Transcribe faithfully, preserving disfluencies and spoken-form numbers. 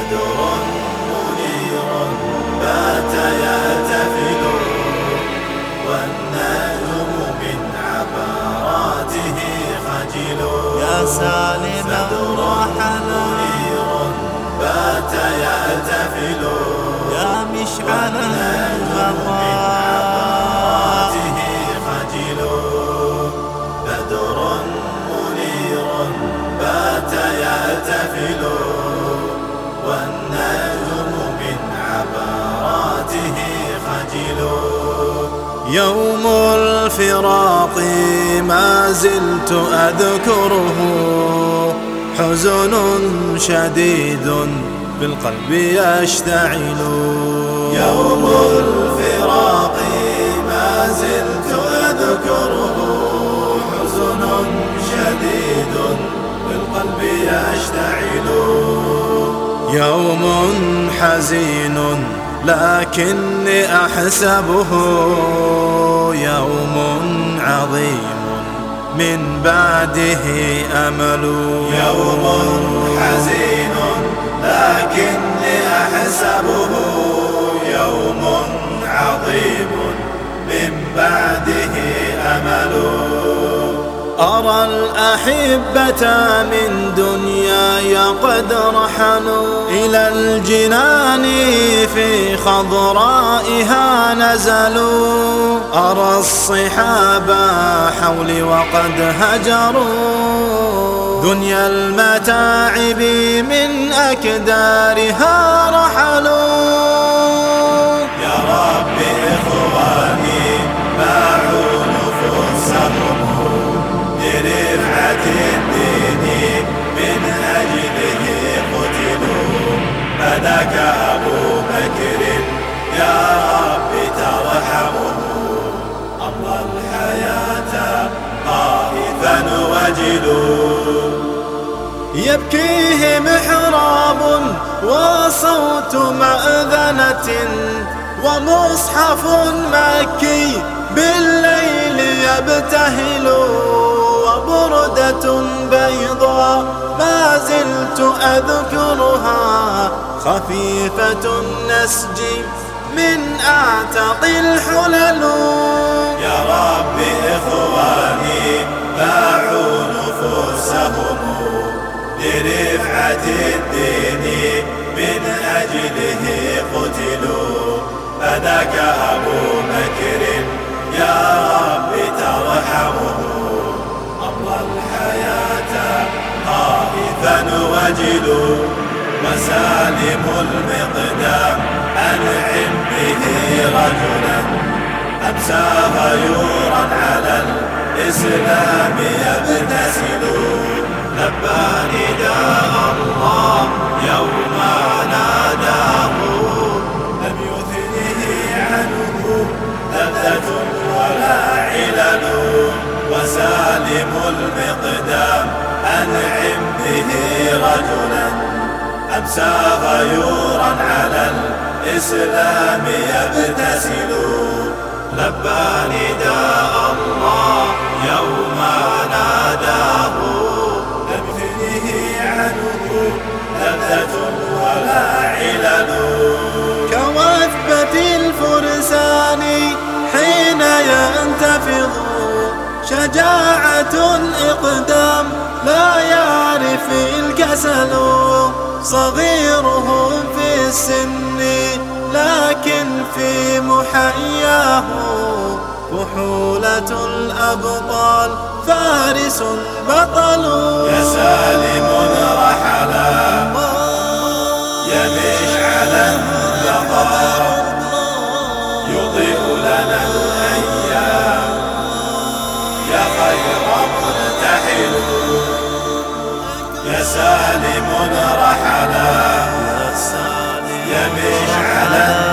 بدر منير بات يهتفل والنجم من عبراته خجل. يا سالما رحلا بات يهتفل يا مشعل الوفاء خجل. بدر منير بات يهتفل والنجم من عبراته خجل. يوم الفراق ما زلت أذكره حزن شديد في القلب يشتعل. يوم الفراق ما زلت أذكره حزن شديد في القلب يشتعل. يوم حزين لكني أحسبه يوم عظيم من بعده أمل. يوم حزين لكني أحسبه يوم عظيم من بعده أمل. أرى الأحبة من دنياي قد رحلوا إلى الجنان في خضرائها نزلوا. أرى الصحاب حولي وقد هجروا دنيا المتاعب من أكدارها رحلوا. يا رب إخواني باعوا نفوسهم لرفعة الدين من أجله قتلوا. فداك أبو بكر يا رب ترحمه أمضى الحياة خائفا وجلوا. يبكيه محراب وصوت مأذنة ومصحف مكي بالليل يبتهل وبردة بيضاء ما زلت أذكرها خفيفة النسج من أعتق الحلل. يا رب إخواني باعوا نفوسهم لرفعة الدين من أجله قتلوا. فداك أبو بكر يا رب ترحمه أمضى الحياة خائفا وجلوا. وسالم المقدام أنعم به رجلا أمسى غيورا على الإسلام يبتسل. لبى نداء الله يوم ناداه لم يثنه عنه لذة ولا علل. وسالم المقدام أنعم به رجلا أمسى غيورا على الإسلام يبتسل. لبى نداء الله يوم ناداه لم يثنه عنه لذة ولا علل. كوثبة الفرسان حين ينتفض شجاعة إقدام لا يعرف الكسل. صغيرهم في السن لكن في محياه فحولة الأبطال فارس بطل. يا سالم رحلا يا مشعلا بقاء يضيء لنا الأيام يا خير مرتحل. يا سالم رحلا يا مشعلا